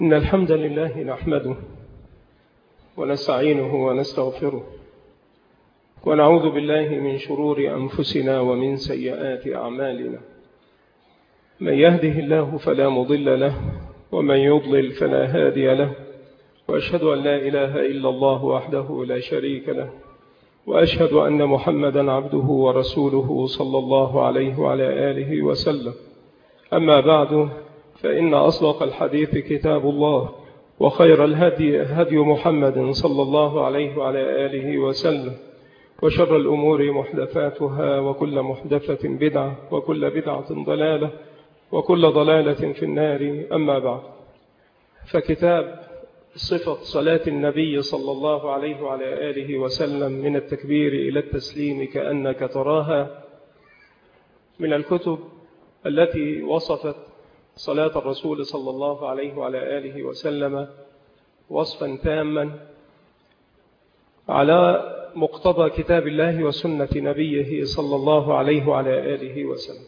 إن الحمد لله نحمده ونستعينه ونستغفره ونعوذ بالله من شرور أنفسنا ومن سيئات أعمالنا. من يهده الله فلا مضل له ومن يضلل فلا هادي له، وأشهد أن لا إله إلا الله وحده لا شريك له، وأشهد أن محمدا عبده ورسوله صلى الله عليه وعلى آله وسلم. أما بعد، فإن أصدق الحديث كتاب الله، وخير الهدي هدي محمد صلى الله عليه وعلى آله وسلم، وشر الأمور محدثاتها، وكل محدثة بدعة، وكل بدعة ضلالة، وكل ضلالة في النار. أما بعد، فكتاب صفة صلاة النبي صلى الله عليه وعلى آله وسلم من التكبير إلى التسليم كأنك تراها من الكتب التي وصفت صلاة الرسول صلى الله عليه وعلى آله وسلم وصفا تاما على مقتضى كتاب الله وسنة نبيه صلى الله عليه وعلى آله وسلم.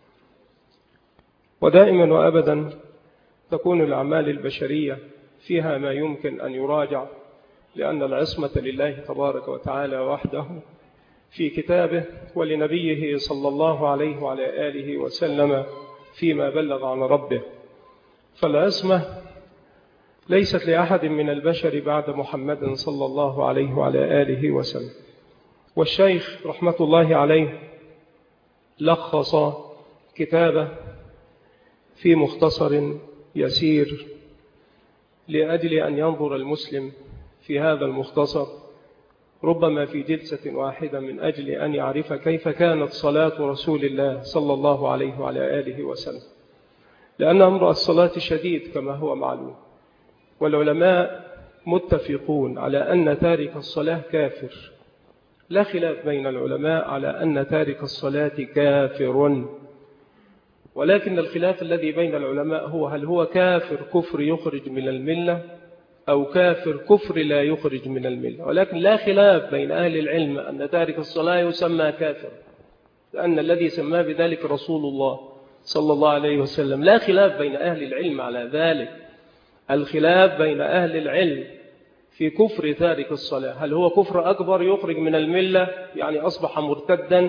ودائما وأبدا تكون الأعمال البشرية فيها ما يمكن أن يراجع، لأن العصمة لله تبارك وتعالى وحده في كتابه ولنبيه صلى الله عليه وعلى آله وسلم فيما بلغ عن ربه. فالعصمة ليست لأحد من البشر بعد محمد صلى الله عليه وعلى آله وسلم. والشيخ رحمة الله عليه لخص كتابه في مختصر يسير لأجل أن ينظر المسلم في هذا المختصر ربما في جلسة واحدة من أجل أن يعرف كيف كانت صلاة رسول الله صلى الله عليه وعلى آله وسلم، لأن أمر الصلاة شديد كما هو معلوم، والعلماء متفقون على أن تارك الصلاة كافر. لا خلاف بين العلماء على أن تارك الصلاة كافر، ولكن الخلاف الذي بين العلماء هو هل هو كافر كفر يخرج من الملة أو كافر كفر لا يخرج من الملة. ولكن لا خلاف بين أهل العلم أن تارك الصلاة يسمى كافر، لأن الذي سماه بذلك رسول الله صلى الله عليه وسلم. لا خلاف بين أهل العلم على ذلك. الخلاف بين أهل العلم في كفر تارك الصلاة، هل هو كفر أكبر يخرج من الملة، يعني أصبح مرتدا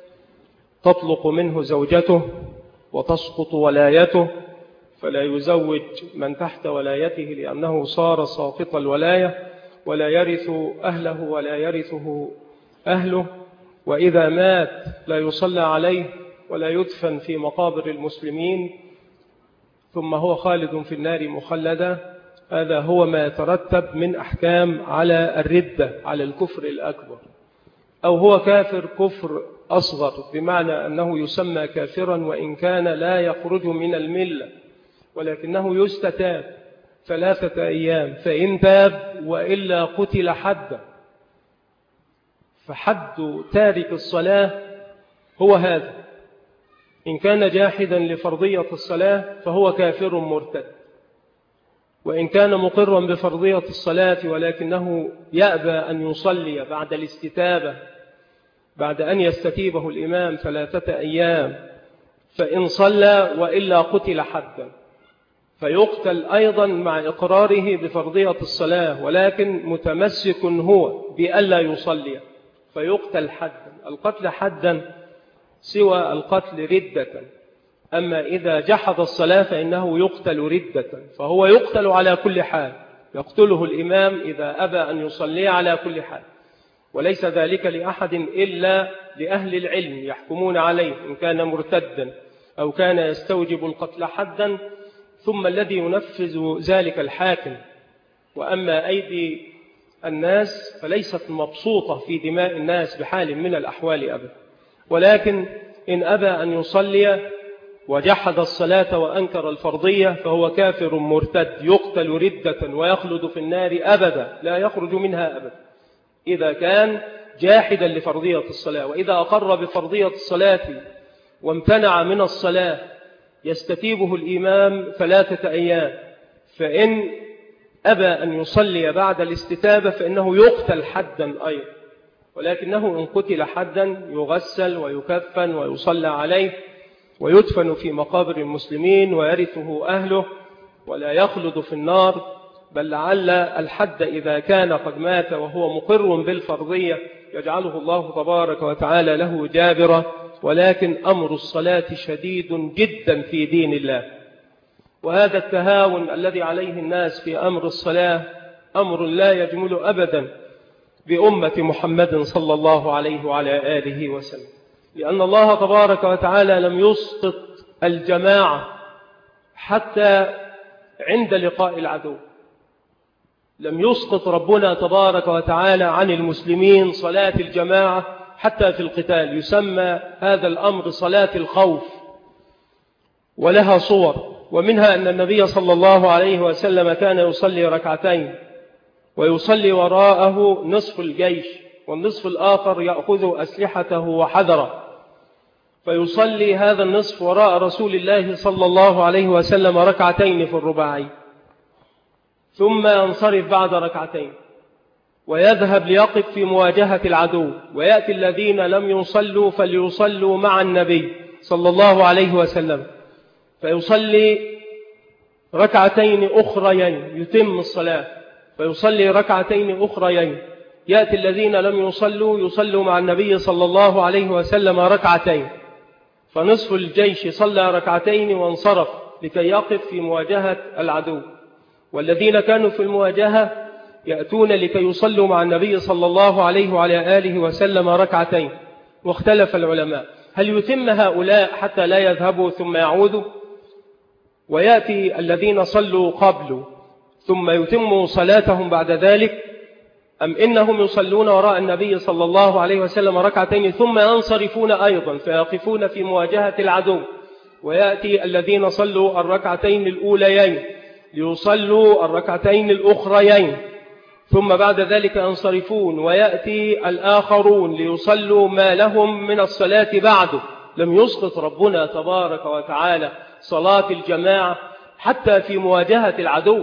تطلق منه زوجته وتسقط ولايته فلا يزوج من تحت ولايته لأنه صار ساقط الولاية، ولا يرث أهله ولا يرثه أهله، وإذا مات لا يصلى عليه ولا يدفن في مقابر المسلمين، ثم هو خالد في النار مخلدا. هذا هو ما يترتب من أحكام على الردة، على الكفر الأكبر. أو هو كافر كفر أصغر، بمعنى أنه يسمى كافرا وإن كان لا يخرج من الملة، ولكنه يستتاب 3 أيام، فإن تاب وإلا قتل حدا. فحد تارك الصلاة هو هذا. إن كان جاحدا لفرضية الصلاة فهو كافر مرتد، وإن كان مقرا بفرضية الصلاة ولكنه يأبى أن يصلي بعد الاستتابة، بعد أن يستتيبه الإمام 3 أيام، فإن صلى وإلا قتل حدا، فيقتل أيضا مع إقراره بفرضية الصلاة، ولكن متمسك هو بألا يصلي فيقتل حدا. القتل حدا سوى القتل ردة. أما إذا جحد الصلاة فإنه يقتل ردة، فهو يقتل على كل حال، يقتله الإمام إذا أبى أن يصلي على كل حال، وليس ذلك لأحد إلا لأهل العلم يحكمون عليه إن كان مرتدا أو كان يستوجب القتل حدا، ثم الذي ينفذ ذلك الحاكم. وأما أيدي الناس فليست مبسوطة في دماء الناس بحال من الأحوال أبدا، ولكن إن أبى أن يصلي وجحد الصلاة وأنكر الفرضية فهو كافر مرتد، يقتل ردة ويخلد في النار أبدا، لا يخرج منها أبدا إذا كان جاحدا لفرضية الصلاة. وإذا أقر بفرضية الصلاة وامتنع من الصلاة يستتيبه الإمام 3 أيام، فإن أبى أن يصلي بعد الاستتابة فإنه يقتل حدا أيضا، ولكنه إن قتل حدا يغسل ويكفن ويصلى عليه ويدفن في مقابر المسلمين ويرثه أهله، ولا يخلد في النار، بل لعل الحد إذا كان قد مات وهو مقر بالفرضية يجعله الله تبارك وتعالى له جابرا، ولكن أمر الصلاة شديد جدا في دين الله. وهذا التهاون الذي عليه الناس في أمر الصلاة أمر لا يجمل أبدا بأمة محمد صلى الله عليه وعلى آله وسلم، لأن الله تبارك وتعالى لم يسقط الجماعة حتى عند لقاء العدو. لم يسقط ربنا تبارك وتعالى عن المسلمين صلاة الجماعة حتى في القتال. يسمى هذا الأمر صلاة الخوف، ولها صور، ومنها أن النبي صلى الله عليه وسلم كان يصلي ركعتين ويصلي وراءه نصف الجيش، والنصف الآخر يأخذ أسلحته وحذره، فيصلي هذا النصف وراء رسول الله صلى الله عليه وسلم ركعتين في الرباعي، ثم ينصرف بعد ركعتين ويذهب ليقف في مواجهة العدو، ويأتي الذين لم يصلوا فليصلوا مع النبي صلى الله عليه وسلم، فيصلي ركعتين أخريين، يتم الصلاة فيصلي ركعتين أخريين. يأتي الذين لم يصلوا مع النبي صلى الله عليه وسلم ركعتين، فنصف الجيش صلى ركعتين وانصرف لكي يقف في مواجهة العدو، والذين كانوا في المواجهة يأتون لكي يصلوا مع النبي صلى الله عليه وعلى آله وسلم ركعتين. واختلف العلماء هل يتم هؤلاء حتى لا يذهبوا ثم يعودوا، ويأتي الذين صلوا قبل ثم يتموا صلاتهم بعد ذلك، أم إنهم يصلون وراء النبي صلى الله عليه وسلم ركعتين ثم ينصرفون أيضا فيقفون في مواجهة العدو، ويأتي الذين صلوا الركعتين الأوليين ليصلوا الركعتين الأخريين، ثم بعد ذلك ينصرفون، ويأتي الآخرون ليصلوا ما لهم من الصلاة بعده. لم يسقط ربنا تبارك وتعالى صلاة الجماعة حتى في مواجهة العدو،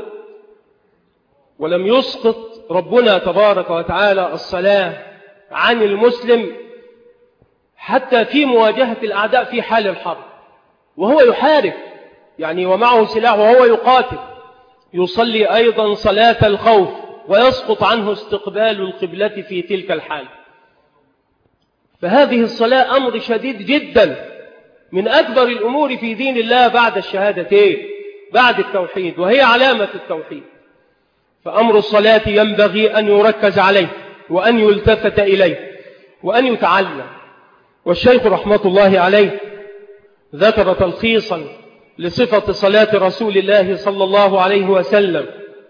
ولم يسقط ربنا تبارك وتعالى الصلاة عن المسلم حتى في مواجهة الأعداء في حال الحرب، وهو يحارب يعني ومعه سلاح وهو يقاتل، يصلي أيضا صلاة الخوف ويسقط عنه استقبال القبلة في تلك الحال. فهذه الصلاة أمر شديد جدا، من أكبر الأمور في دين الله بعد الشهادتين، بعد التوحيد، وهي علامة التوحيد. فأمر الصلاة ينبغي أن يركز عليه وأن يلتفت إليه وأن يتعلم. والشيخ رحمة الله عليه ذكر تلخيصا لصفة صلاة رسول الله صلى الله عليه وسلم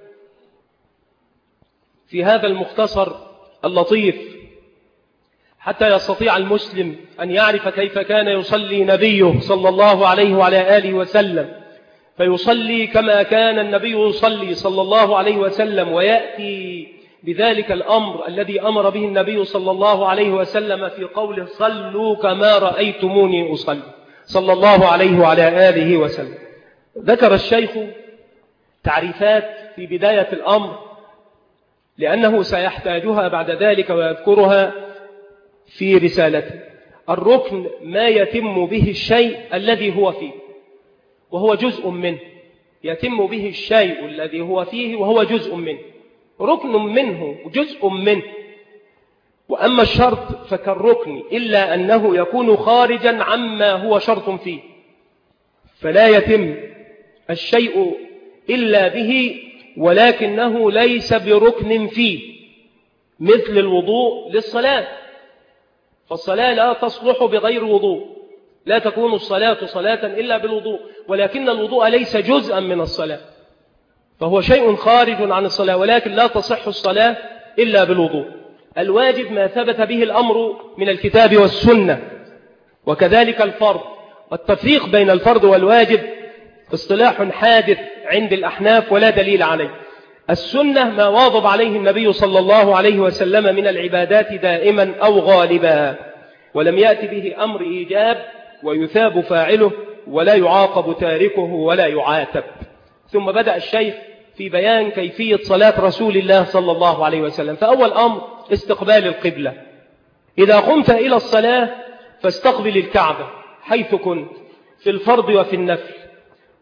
في هذا المختصر اللطيف، حتى يستطيع المسلم أن يعرف كيف كان يصلي نبيه صلى الله عليه وعلى آله وسلم، فيصلي كما كان النبي يصلي صلى الله عليه وسلم، ويأتي بذلك الأمر الذي أمر به النبي صلى الله عليه وسلم في قوله صلوا كما رأيتموني أصلي صلى الله عليه وعلى آله وسلم. ذكر الشيخ تعريفات في بداية الأمر لأنه سيحتاجها بعد ذلك ويذكرها في رسالته. الركن ما يتم به الشيء الذي هو فيه وهو جزء منه، يتم به الشيء الذي هو فيه وهو جزء منه، ركن منه جزء منه. وأما الشرط فكالركن إلا أنه يكون خارجا عما هو شرط فيه، فلا يتم الشيء إلا به ولكنه ليس بركن فيه، مثل الوضوء للصلاة، فالصلاة لا تصلح بغير وضوء، لا تكون الصلاة صلاة إلا بالوضوء، ولكن الوضوء ليس جزءا من الصلاة، فهو شيء خارج عن الصلاة، ولكن لا تصح الصلاة إلا بالوضوء. الواجب ما ثبت به الأمر من الكتاب والسنة، وكذلك الفرض. والتفريق بين الفرض والواجب اصطلاح حادث عند الأحناف ولا دليل عليه. السنة ما واظب عليه النبي صلى الله عليه وسلم من العبادات دائما أو غالبا، ولم يأتي به أمر إيجاب ويثاب فاعله ولا يعاقب تاركه ولا يعاتب. ثم بدأ الشيخ في بيان كيفية صلاة رسول الله صلى الله عليه وسلم. فأول أمر استقبال القبلة. إذا قمت إلى الصلاة فاستقبل الكعبة حيث كنت في الفرض وفي النفل،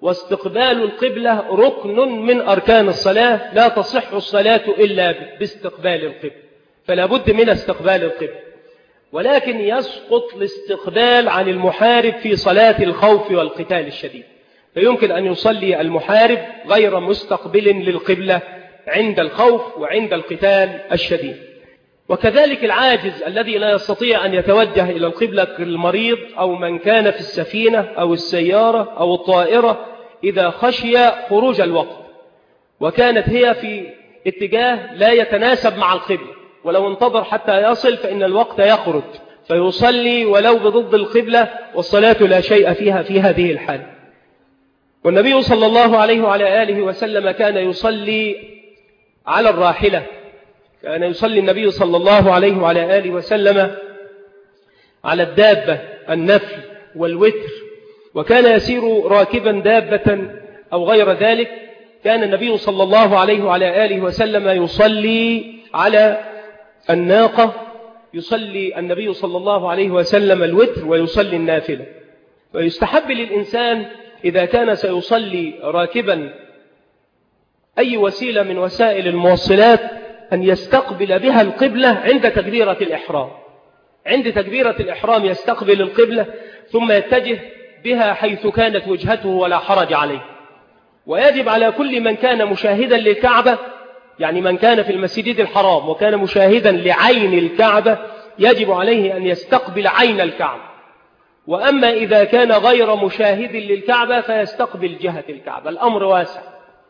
واستقبال القبلة ركن من أركان الصلاة، لا تصح الصلاة إلا باستقبال القبلة، فلا بد من استقبال القبلة. ولكن يسقط الاستقبال عن المحارب في صلاة الخوف والقتال الشديد، فيمكن أن يصلي المحارب غير مستقبل للقبلة عند الخوف وعند القتال الشديد. وكذلك العاجز الذي لا يستطيع أن يتوجه إلى القبلة كالمريض أو من كان في السفينة أو السيارة أو الطائرة، إذا خشي خروج الوقت وكانت هي في اتجاه لا يتناسب مع القبلة، ولو انتظر حتى يصل فإن الوقت يخرج، فيصلي ولو بضد القبلة والصلاة لا شيء فيها في هذه الحال. والنبي صلى الله عليه وعلى آله وسلم كان يصلي على الراحلة، كان يصلي النبي صلى الله عليه وعلى آله وسلم على الدابة النفل والوتر، وكان يسير راكبا دابة أو غير ذلك. كان النبي صلى الله عليه وعلى آله وسلم يصلي على الناقة، يصلي النبي صلى الله عليه وسلم الوتر ويصلي النافلة. ويستحب للإنسان إذا كان سيصلي راكبا أي وسيلة من وسائل الموصلات أن يستقبل بها القبلة عند تكبيرة الإحرام. عند تكبيرة الإحرام يستقبل القبلة ثم يتجه بها حيث كانت وجهته ولا حرج عليه. ويجب على كل من كان مشاهدا للكعبة، يعني من كان في المسجد الحرام وكان مشاهدا لعين الكعبة، يجب عليه أن يستقبل عين الكعبة. وأما إذا كان غير مشاهد للكعبة فيستقبل جهة الكعبة، الأمر واسع.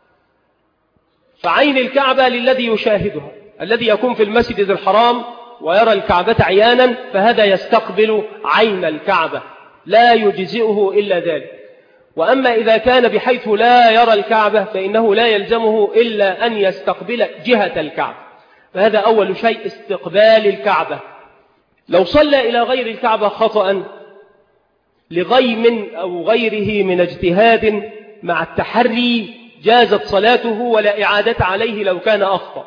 فعين الكعبة للذي يشاهدها، الذي يكون في المسجد الحرام ويرى الكعبة عيانا فهذا يستقبل عين الكعبة، لا يجزئه إلا ذلك. وأما إذا كان بحيث لا يرى الكعبة فإنه لا يلزمه إلا أن يستقبل جهة الكعبة، فهذا أول شيء استقبال الكعبة. لو صلى إلى غير الكعبة خطأ لغيم أو غيره من اجتهاد مع التحري جازت صلاته ولا إعادة عليه لو كان أخطأ.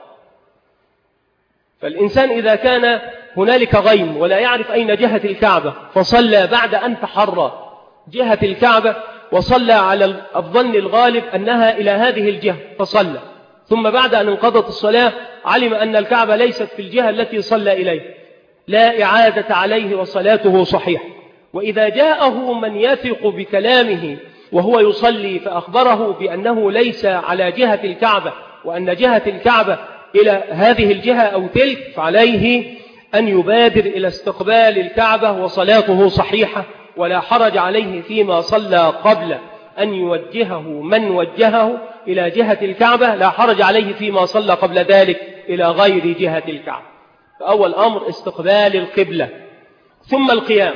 فالإنسان إذا كان هنالك غيم ولا يعرف أين جهة الكعبة فصلى بعد أن تحرى جهة الكعبة وصلى على الظن الغالب أنها إلى هذه الجهة فصلى، ثم بعد أن انقضت الصلاة علم أن الكعبة ليست في الجهة التي صلى إليه، لا إعادة عليه وصلاته صحيحة. وإذا جاءه من يثق بكلامه وهو يصلي فأخبره بأنه ليس على جهة الكعبة وأن جهة الكعبة إلى هذه الجهة أو تلك، فعليه أن يبادر إلى استقبال الكعبة وصلاته صحيحة، ولا حرج عليه فيما صلى قبل أن يوجهه من وجهه إلى جهة الكعبة، لا حرج عليه فيما صلى قبل ذلك إلى غير جهة الكعبة. فأول أمر استقبال القبلة. ثم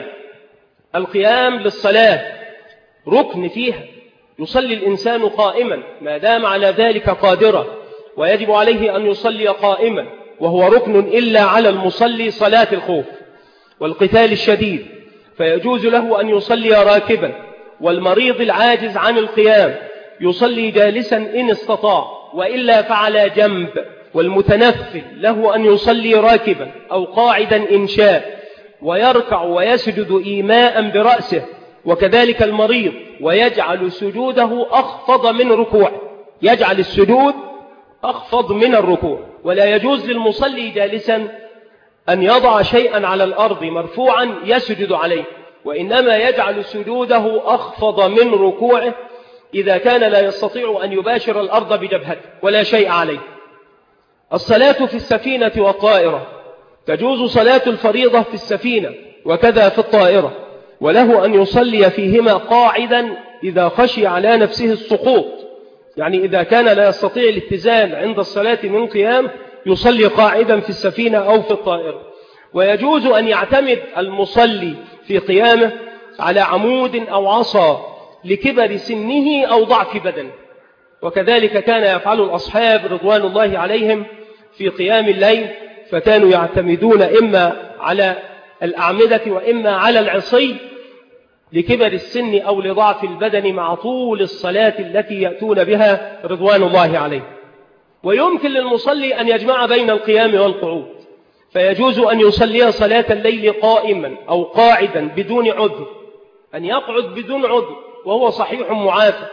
القيام للصلاة ركن فيها، يصلي الإنسان قائما ما دام على ذلك قادرا، ويجب عليه أن يصلي قائما، وهو ركن إلا على المصلي صلاة الخوف والقتال الشديد، فيجوز له أن يصلي راكبا. والمريض العاجز عن القيام يصلي جالسا إن استطاع، وإلا فعلى جنب. والمتنفل له أن يصلي راكبا أو قاعدا إن شاء، ويركع ويسجد إيماء برأسه، وكذلك المريض، ويجعل سجوده أخفض من ركوعه، يجعل السجود أخفض من الركوع. ولا يجوز للمصلي جالسا أن يضع شيئا على الأرض مرفوعا يسجد عليه، وإنما يجعل سجوده أخفض من ركوعه إذا كان لا يستطيع أن يباشر الأرض بجبهته ولا شيء عليه. الصلاة في السفينة والطائرة، تجوز صلاة الفريضة في السفينة وكذا في الطائرة، وله أن يصلي فيهما قاعدا إذا خشي على نفسه السقوط، يعني إذا كان لا يستطيع الاتزان عند الصلاة من قيام يصلي قاعدا في السفينة أو في الطائرة. ويجوز أن يعتمد المصلي في قيامه على عمود أو عصا لكبر سنه أو ضعف بدنه، وكذلك كان يفعل الأصحاب رضوان الله عليهم في قيام الليل، فكانوا يعتمدون إما على الأعمدة وإما على العصي لكبر السن أو لضعف البدن مع طول الصلاة التي يأتون بها رضوان الله عليه. ويمكن للمصلي أن يجمع بين القيام والقعود، فيجوز أن يصلي صلاة الليل قائما أو قاعدا بدون عذر، أن يقعد بدون عذر وهو صحيح معافى،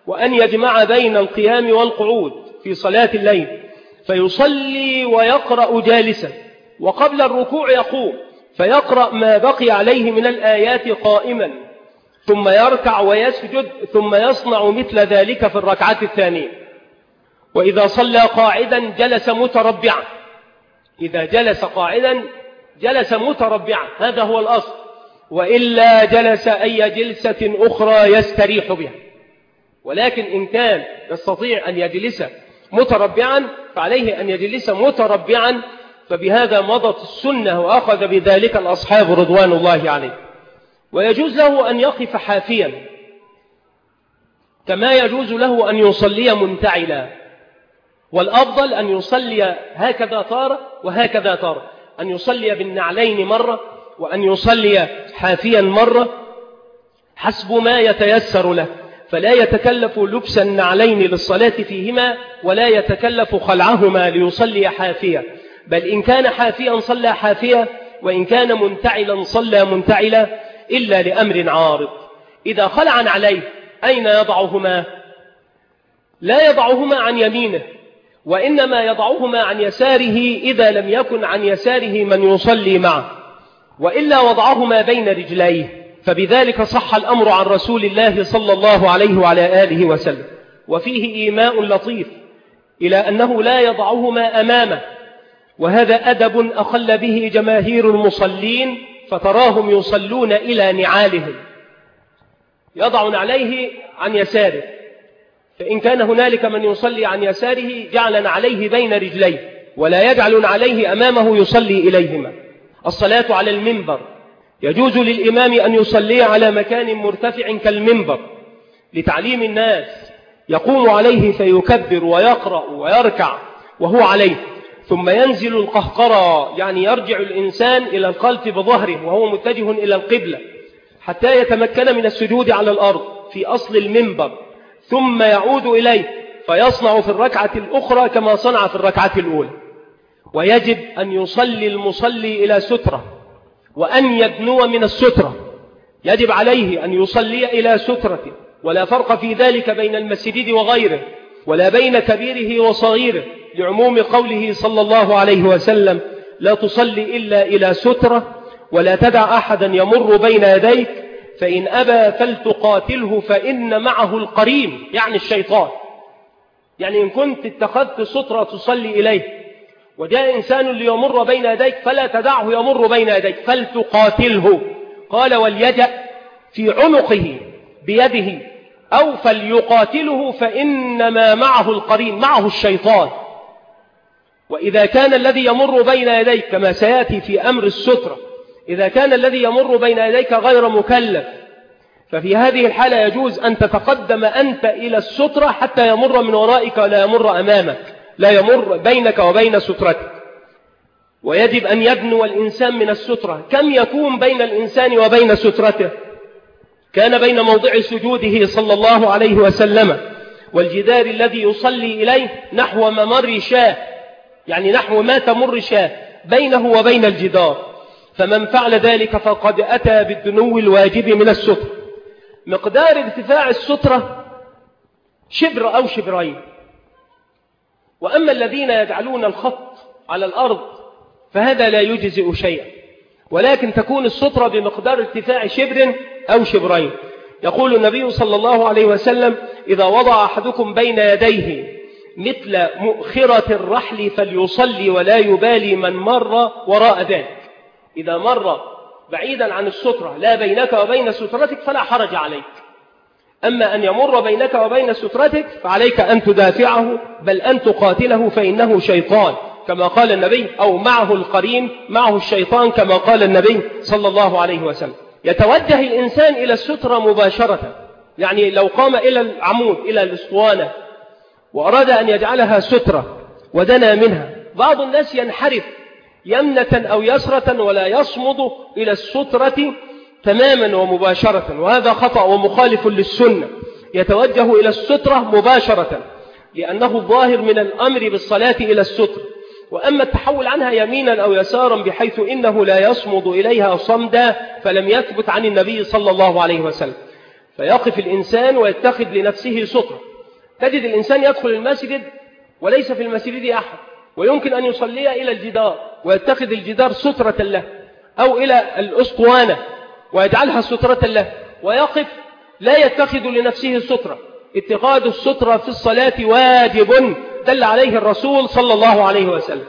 وأن يجمع بين القيام والقعود في صلاة الليل، فيصلي ويقرأ جالسا، وقبل الركوع يقوم فيقرأ ما بقي عليه من الآيات قائما، ثم يركع ويسجد، ثم يصنع مثل ذلك في الركعة الثانية. وإذا صلى قاعدا جلس متربعا، إذا جلس قاعدا جلس متربعا، هذا هو الأصل، وإلا جلس أي جلسة أخرى يستريح بها. ولكن إن كان يستطيع أن يجلس متربعا فعليه أن يجلس متربعا، فبهذا مضت السنة وأخذ بذلك الأصحاب رضوان الله عليه. ويجوز له أن يقف حافيا، كما يجوز له أن يصلي منتعلا، والأفضل أن يصلي هكذا تارة وهكذا تارة، أن يصلي بالنعلين مرة وأن يصلي حافيا مرة حسب ما يتيسر له، فلا يتكلف لبس النعلين للصلاة فيهما، ولا يتكلف خلعهما ليصلي حافيا، بل إن كان حافيا صلى حافيا، وإن كان منتعلا صلى منتعلا، إلا لأمر عارض. إذا خلع عليه أين يضعهما؟ لا يضعهما عن يمينه، وإنما يضعهما عن يساره إذا لم يكن عن يساره من يصلي معه، وإلا وضعهما بين رجليه، فبذلك صح الأمر عن رسول الله صلى الله عليه وعلى آله وسلم. وفيه إيماء لطيف إلى أنه لا يضعهما أمامه، وهذا أدب أخل به جماهير المصلين، فتراهم يصلون إلى نعالهم، يضعون عليه عن يساره، فإن كان هنالك من يصلي عن يساره جعلن عليه بين رجليه، ولا يجعلن عليه أمامه يصلي إليهما. الصلاة على المنبر، يجوز للإمام أن يصلي على مكان مرتفع كالمنبر لتعليم الناس، يقوم عليه فيكبر ويقرأ ويركع وهو عليه، ثم ينزل القهقرى، يعني يرجع الإنسان إلى الخلف بظهره وهو متجه إلى القبلة حتى يتمكن من السجود على الأرض في أصل المنبر، ثم يعود إليه فيصنع في الركعة الأخرى كما صنع في الركعة الأولى. ويجب أن يصلي المصلي إلى سترة، وأن يدنو من السترة، يجب عليه أن يصلي إلى سترة، ولا فرق في ذلك بين المسجد وغيره، ولا بين كبيره وصغيره، لعموم قوله صلى الله عليه وسلم: لا تصلي إلا إلى سترة، ولا تدع أحدا يمر بين يديك، فإن أبى فلتقاتله فإن معه القرين، يعني الشيطان. يعني إن كنت اتخذت سترة تصلي إليه وجاء إنسان ليمر بين يديك فلا تدعه يمر بين يديك، فلتقاتله. قال: وليجأ في عنقه بيده، أو فليقاتله فإنما معه القرين، معه الشيطان. وإذا كان الذي يمر بين يديك كما سيأتي في أمر السترة، إذا كان الذي يمر بين يديك غير مكلف، ففي هذه الحالة يجوز أن تتقدم أنت إلى السترة حتى يمر من ورائك ولا يمر أمامك، لا يمر بينك وبين سترتك. ويجب أن يدنو الإنسان من السترة. كم يكون بين الإنسان وبين سترته؟ كان بين موضع سجوده صلى الله عليه وسلم والجدار الذي يصلي إليه نحو ممر شاة، يعني نحو ما تمر شاة بينه وبين الجدار، فمن فعل ذلك فقد أتى بالدنو الواجب من السترة. مقدار ارتفاع السترة شبر أو شبرين. وأما الذين يجعلون الخط على الأرض فهذا لا يجزئ شيئا، ولكن تكون السترة بمقدار ارتفاع شبر أو شبرين. يقول النبي صلى الله عليه وسلم: إذا وضع أحدكم بين يديه مثل مؤخرة الرحل فليصلي ولا يبالي من مر وراء ذلك. إذا مر بعيدا عن السترة لا بينك وبين سترتك فلا حرج عليك، أما أن يمر بينك وبين سترتك فعليك أن تدافعه، بل أن تقاتله، فإنه شيطان كما قال النبي، أو معه القرين، معه الشيطان كما قال النبي صلى الله عليه وسلم. يتوجه الإنسان إلى السترة مباشرة، يعني لو قام إلى العمود إلى الأسطوانة وأراد أن يجعلها سترة ودنا منها، بعض الناس ينحرف يمنة أو يسرة ولا يصمد إلى السترة تماما ومباشرة، وهذا خطأ ومخالف للسنة. يتوجه إلى السترة مباشرة لأنه الظاهر من الأمر بالصلاة إلى السترة. وأما التحول عنها يمينا أو يسارا بحيث إنه لا يصمد إليها صمدا فلم يثبت عن النبي صلى الله عليه وسلم. فيقف الإنسان ويتخذ لنفسه سترة. تجد الإنسان يدخل المسجد وليس في المسجد أحد، ويمكن أن يصلي إلى الجدار ويتخذ الجدار سترة له، أو إلى الأسطوانة ويجعلها سترة له، ويقف لا يتخذ لنفسه سترة. اتخاذ السترة في الصلاة واجب دل عليه الرسول صلى الله عليه وسلم.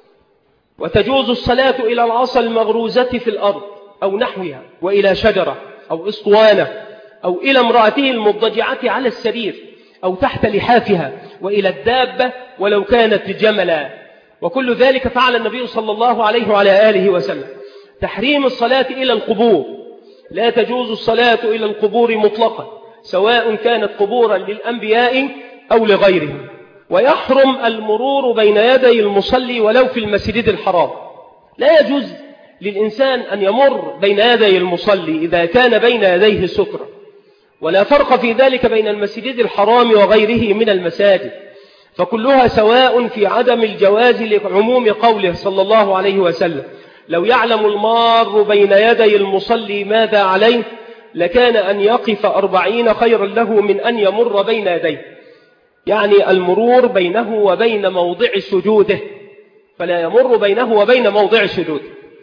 وتجوز الصلاة إلى العصا المغروزة في الأرض أو نحوها، وإلى شجرة أو أسطوانة، أو إلى امرأته المضجعة على السرير، أو تحت لحافها، وإلى الدابة ولو كانت جملا. وكل ذلك فعل النبي صلى الله عليه وعلى آله وسلم. تحريم الصلاة إلى القبور، لا تجوز الصلاة إلى القبور مطلقا، سواء كانت قبورا للأنبياء أو لغيرهم. ويحرم المرور بين يدي المصلي ولو في المسجد الحرام، لا يجوز للإنسان أن يمر بين يدي المصلي إذا كان بين يديه سترة. ولا فرق في ذلك بين المسجد الحرام وغيره من المساجد، فكلها سواء في عدم الجواز لعموم قوله صلى الله عليه وسلم: لو يعلم المار بين يدي المصلي ماذا عليه لكان أن يقف 40 خيرا له من أن يمر بين يديه، يعني المرور بينه وبين موضع سجوده، فلا يمر بينه وبين موضع سجوده.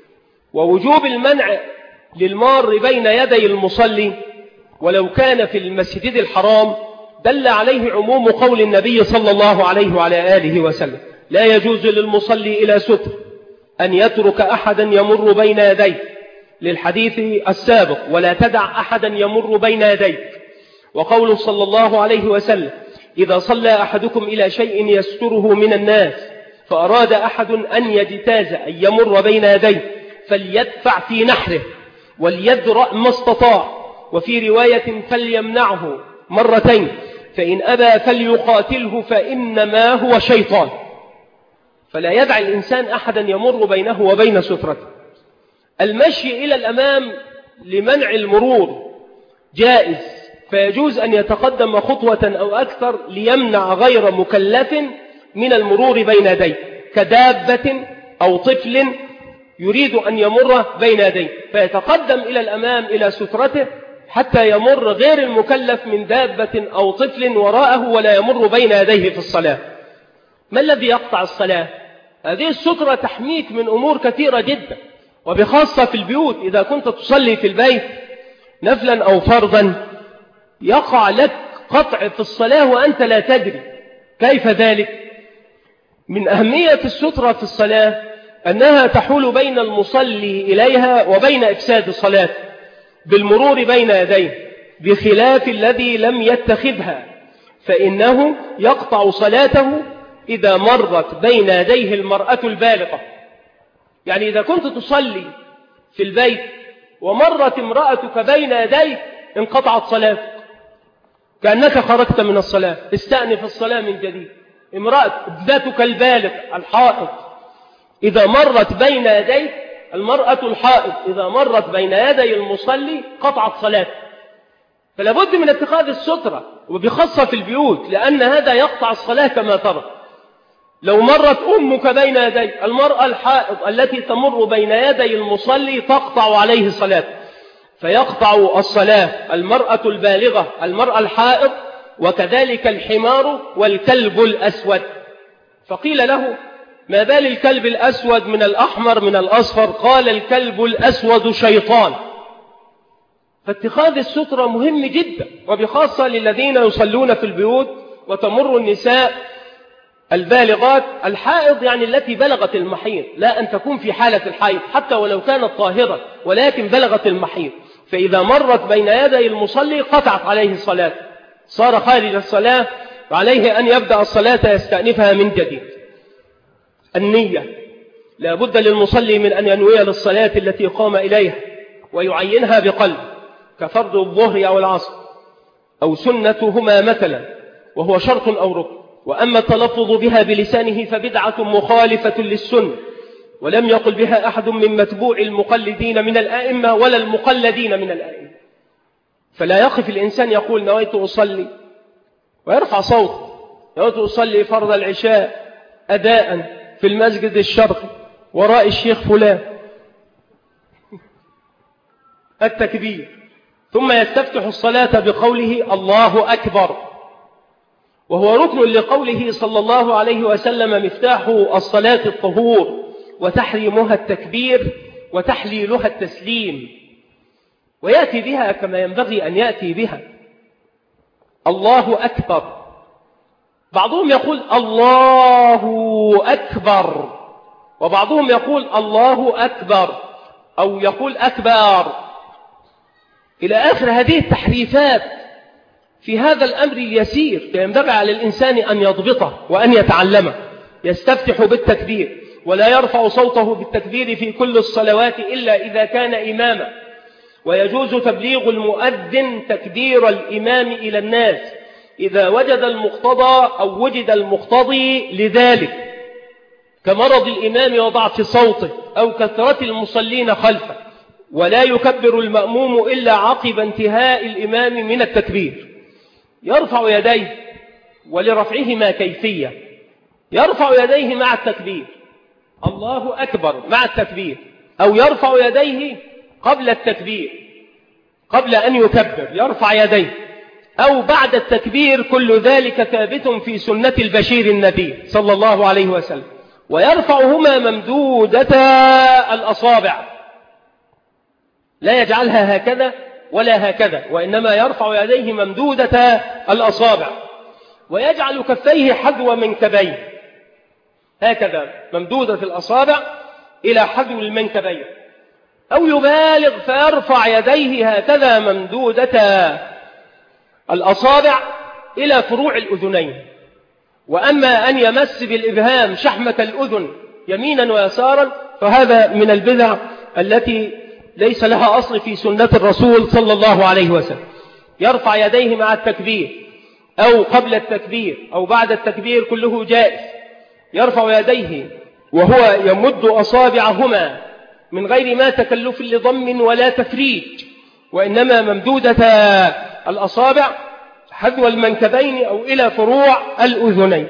ووجوب المنع للمار بين يدي المصلي ولو كان في المسجد الحرام دل عليه عموم قول النبي صلى الله عليه وعلى آله وسلم: لا يجوز للمصلي إلى ستر أن يترك أحدا يمر بين يديه، للحديث السابق: ولا تدع أحدا يمر بين يديك. وقول صلى الله عليه وسلم: إذا صلى أحدكم إلى شيء يستره من الناس فأراد أحد أن يجتاز أن يمر بين يديه فليدفع في نحره وليدرأ ما استطاع، وفي رواية فليمنعه مرتين، فإن أبى فليقاتله فإنما هو شيطان. فلا يدع الإنسان أحدا يمر بينه وبين سترته. المشي إلى الأمام لمنع المرور جائز، فيجوز أن يتقدم خطوة أو أكثر ليمنع غير مكلف من المرور بين يديه، كدابة أو طفل يريد أن يمر بين يديه، فيتقدم إلى الأمام إلى سترته حتى يمر غير المكلف من دابة أو طفل وراءه ولا يمر بين يديه في الصلاة. ما الذي يقطع الصلاة؟ هذه السترة تحميك من أمور كثيرة جدا، وبخاصة في البيوت. إذا كنت تصلي في البيت نفلا أو فرضا يقع لك قطع في الصلاة وأنت لا تدري. كيف ذلك؟ من أهمية السترة في الصلاة أنها تحول بين المصلي إليها وبين إفساد الصلاة بالمرور بين يديه، بخلاف الذي لم يتخذها، فإنه يقطع صلاته إذا مرت بين يديه المرأة البالغة. يعني إذا كنت تصلي في البيت ومرت امرأتك بين يديك انقطعت صلاتك، كأنك خرجت من الصلاة. استأنف الصلاة من جديد. امرأة ابنتك البالغ الحائض إذا مرت بين يديك، المرأة الحائض إذا مرت بين يدي المصلي قطعت صلاته. فلا بد من اتخاذ السترة، وبخاصة في البيوت، لأن هذا يقطع الصلاة كما ترى. لو مرت أمك بين يدي، المرأة الحائض التي تمر بين يدي المصلي تقطع عليه صلاة، فيقطع الصلاة المرأة البالغة المرأة الحائض، وكذلك الحمار والكلب الأسود. فقيل له: ما بال الكلب الأسود من الأحمر من الأصفر؟ قال: الكلب الأسود شيطان. فاتخاذ السترة مهم جدا، وبخاصة للذين يصلون في البيوت وتمر النساء البالغات. الحائض يعني التي بلغت المحيض، لا أن تكون في حالة الحيض حتى ولو كانت طاهرة، ولكن بلغت المحيض، فإذا مرت بين يدي المصلي قطعت عليه الصلاة، صار خارج الصلاة، وعليه أن يبدأ الصلاة يستأنفها من جديد. النية لا بد للمصلي من أن ينوي للصلاة التي قام إليها ويعينها بقلب، كفرض الظهر أو العصر أو سنتهما مثلا، وهو شرط أو ركن. وأما التلفظ بها بلسانه فبدعة مخالفة للسنة، ولم يقل بها أحد من متبوع المقلدين من الآئمة ولا المقلدين من الآئمة. فلا يقف الإنسان يقول: نويت أصلي، ويرفع صوته: نويت أصلي فرض العشاء أداء في المسجد الشرقي وراء الشيخ فلان، التكبير، ثم يستفتح الصلاة بقوله الله أكبر، وهو ركن لقوله صلى الله عليه وسلم مفتاح الصلاة الطهور وتحريمها التكبير وتحليلها التسليم، ويأتي بها كما ينبغي أن يأتي بها. الله أكبر، بعضهم يقول الله أكبر، وبعضهم يقول الله أكبر أو يقول أكبر، إلى آخر هذه التحريفات في هذا الأمر اليسير. ينبغي على الإنسان أن يضبطه وأن يتعلمه. يستفتح بالتكبير ولا يرفع صوته بالتكبير في كل الصلوات إلا إذا كان إماما، ويجوز تبليغ المؤذن تكبير الإمام إلى الناس إذا وجد المقتضى أو وجد المقتضي لذلك، كمرض الإمام وضعف صوته أو كثرة المصلين خلفه. ولا يكبر المأموم إلا عقب انتهاء الإمام من التكبير. يرفع يديه، ولرفعهما كيفية. يرفع يديه مع التكبير، الله أكبر مع التكبير، أو يرفع يديه قبل التكبير قبل أن يكبر يرفع يديه، أو بعد التكبير. كل ذلك ثابت في سنة البشير النذير صلى الله عليه وسلم. ويرفعهما ممدودة الأصابع، لا يجعلها هكذا ولا هكذا، وإنما يرفع يديه ممدودة الأصابع، ويجعل كفيه حذو منكبيه، هكذا ممدودة الأصابع إلى حذو المنكبين. أو يبالغ فيرفع يديه هكذا ممدودة الأصابع إلى فروع الأذنين. وأما أن يمس بالإبهام شحمة الأذن يمينا ويسارا فهذا من البدع التي ليس لها أصل في سنة الرسول صلى الله عليه وسلم. يرفع يديه مع التكبير أو قبل التكبير أو بعد التكبير، كله جائز. يرفع يديه وهو يمد أصابعهما من غير ما تكلف لضم ولا تفريج، وإنما ممدودة الأصابع حذو المنكبين أو إلى فروع الأذنين.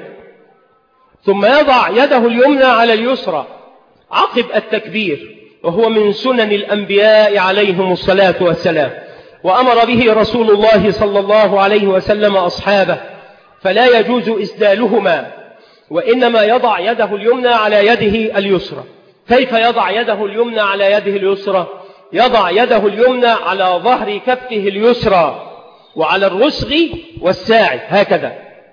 ثم يضع يده اليمنى على اليسرى عقب التكبير، وهو من سنن الأنبياء عليهم الصلاة والسلام، وأمر به رسول الله صلى الله عليه وسلم أصحابه، فلا يجوز إسدالهما، وإنما يضع يده اليمنى على يده اليسرى. كيف يضع يده اليمنى على يده اليسرى؟ يضع يده اليمنى على ظهر كفه اليسرى وعلى الرسغ والساعد، هكذا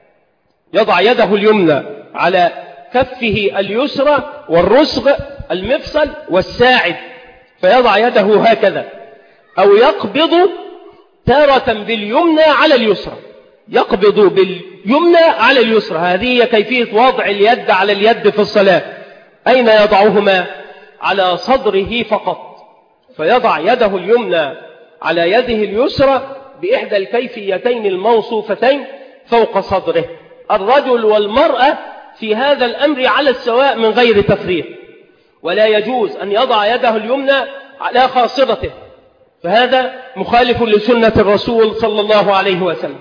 يضع يده اليمنى على كفه اليسرى والرسغ المفصل والساعد، فيضع يده هكذا. أو يقبض تارة باليمنى على اليسرى، يقبض باليمنى على اليسرى. هذه هي كيفية وضع اليد على اليد في الصلاة. أين يضعهما؟ على صدره فقط، فيضع يده اليمنى على يده اليسرى بإحدى الكيفيتين الموصوفتين فوق صدره. الرجل والمرأة في هذا الأمر على السواء من غير تفريق، ولا يجوز أن يضع يده اليمنى على خاصرته، فهذا مخالف لسنة الرسول صلى الله عليه وسلم.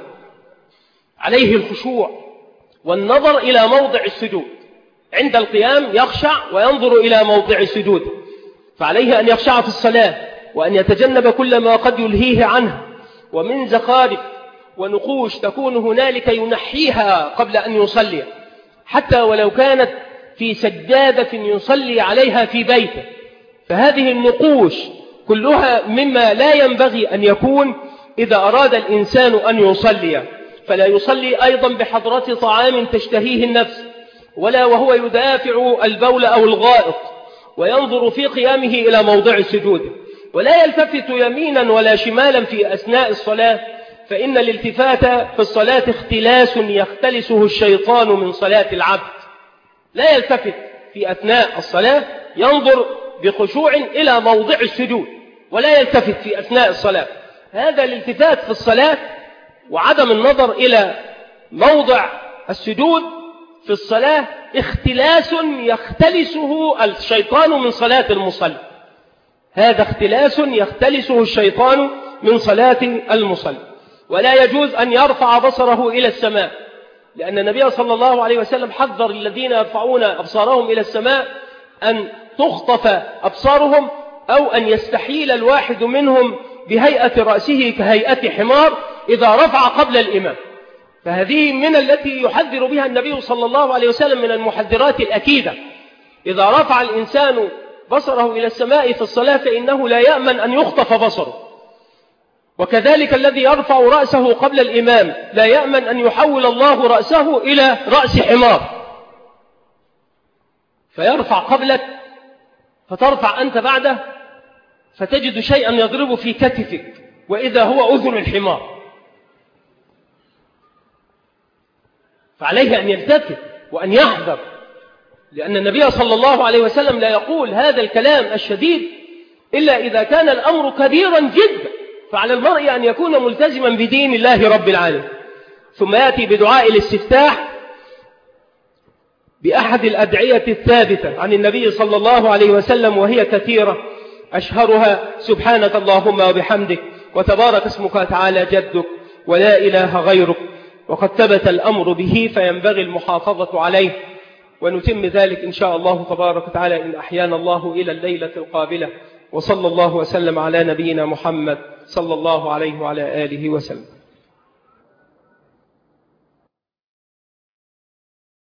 عليه الخشوع والنظر إلى موضع السجود. عند القيام يخشع وينظر إلى موضع السجود، فعليه أن يخشع في الصلاة وأن يتجنب كل ما قد يلهيه عنه، ومن زخارف ونقوش تكون هنالك ينحيها قبل أن يصلي، حتى ولو كانت في سجادة يصلي عليها في بيته. فهذه النقوش كلها مما لا ينبغي أن يكون إذا أراد الإنسان أن يصلي. فلا يصلي أيضا بحضرة طعام تشتهيه النفس، ولا وهو يدافع البول أو الغائط وينظر في قيامه إلى موضع السجود، ولا يلتفت يمينا ولا شمالا في أثناء الصلاة، فإن الالتفات في الصلاة اختلاس يختلسه الشيطان من صلاة العبد. لا يلتفت في أثناء الصلاة، ينظر بخشوع إلى موضع السجود، ولا يلتفت في أثناء الصلاة. هذا الالتفات في الصلاة وعدم النظر إلى موضع السجود في الصلاة اختلاس يختلسه الشيطان من صلاة المصلي. هذا اختلاس يختلسه الشيطان من صلاة المصلي. ولا يجوز أن يرفع بصره إلى السماء، لأن النبي صلى الله عليه وسلم حذر الذين يرفعون أبصارهم إلى السماء أن تخطف أبصارهم، أو أن يستحيل الواحد منهم بهيئة رأسه كهيئة حمار إذا رفع قبل الإمام. فهذه من التي يحذر بها النبي صلى الله عليه وسلم من المحذرات الأكيدة. إذا رفع الإنسان بصره إلى السماء في الصلاة فإنه لا يأمن أن يخطف بصره. وكذلك الذي يرفع رأسه قبل الإمام لا يأمن أن يحول الله رأسه إلى رأس حمار، فيرفع قبلك فترفع أنت بعده فتجد شيئا يضرب في كتفك وإذا هو أذن الحمار. فعليه أن يلتفت وأن يحذر، لأن النبي صلى الله عليه وسلم لا يقول هذا الكلام الشديد إلا إذا كان الأمر كبيرا جدا، فعلى المرء أن يكون ملتزما بدين الله رب العالمين. ثم يأتي بدعاء الاستفتاح بأحد الأدعية الثابتة عن النبي صلى الله عليه وسلم، وهي كثيرة، أشهرها سبحانك اللهم وبحمدك وتبارك اسمك وتعالى جدك ولا إله غيرك، وقد ثبت الأمر به فينبغي المحافظة عليه. ونتم ذلك إن شاء الله تبارك وتعالى إن أحيانا الله إلى الليلة القابلة. وصلى الله وسلم على نبينا محمد صلى الله عليه وعلى آله وسلم.